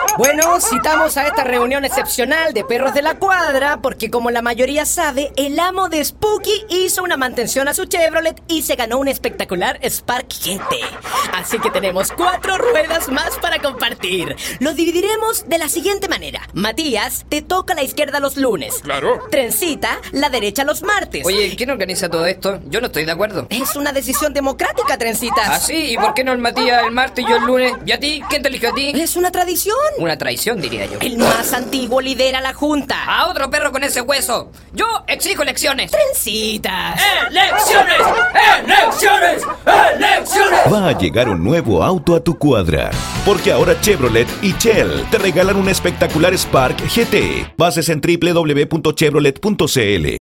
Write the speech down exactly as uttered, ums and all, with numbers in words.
Bueno, citamos a esta reunión excepcional de perros de la cuadra porque, como la mayoría sabe, el amo de Spooky hizo una mantención a su Chevrolet y se ganó un espectacular Spark G T. Así que tenemos cuatro ruedas más para compartir. Lo dividiremos de la siguiente manera. Matías, te toca la izquierda los lunes. Claro. Trencita, la derecha los martes. Oye, ¿quién organiza todo esto? Yo no estoy de acuerdo. Es una decisión democrática, Trencitas. ¿Ah, sí? ¿Y por qué no el Matías el martes y yo el lunes? ¿Y a ti? ¿Quién te eligió a ti? Es una tradición. Una traición, diría yo. El más antiguo lidera la junta. ¡A otro perro con ese hueso! ¡Yo exijo elecciones! Trencitas. ¡Elecciones! ¡Elecciones! ¡Elecciones! Va a llegar un nuevo auto a tu cuadra, porque ahora Chevrolet y Shell te regalan un espectacular Spark G T. Bases en doble u doble u doble u punto chevrolet punto c l.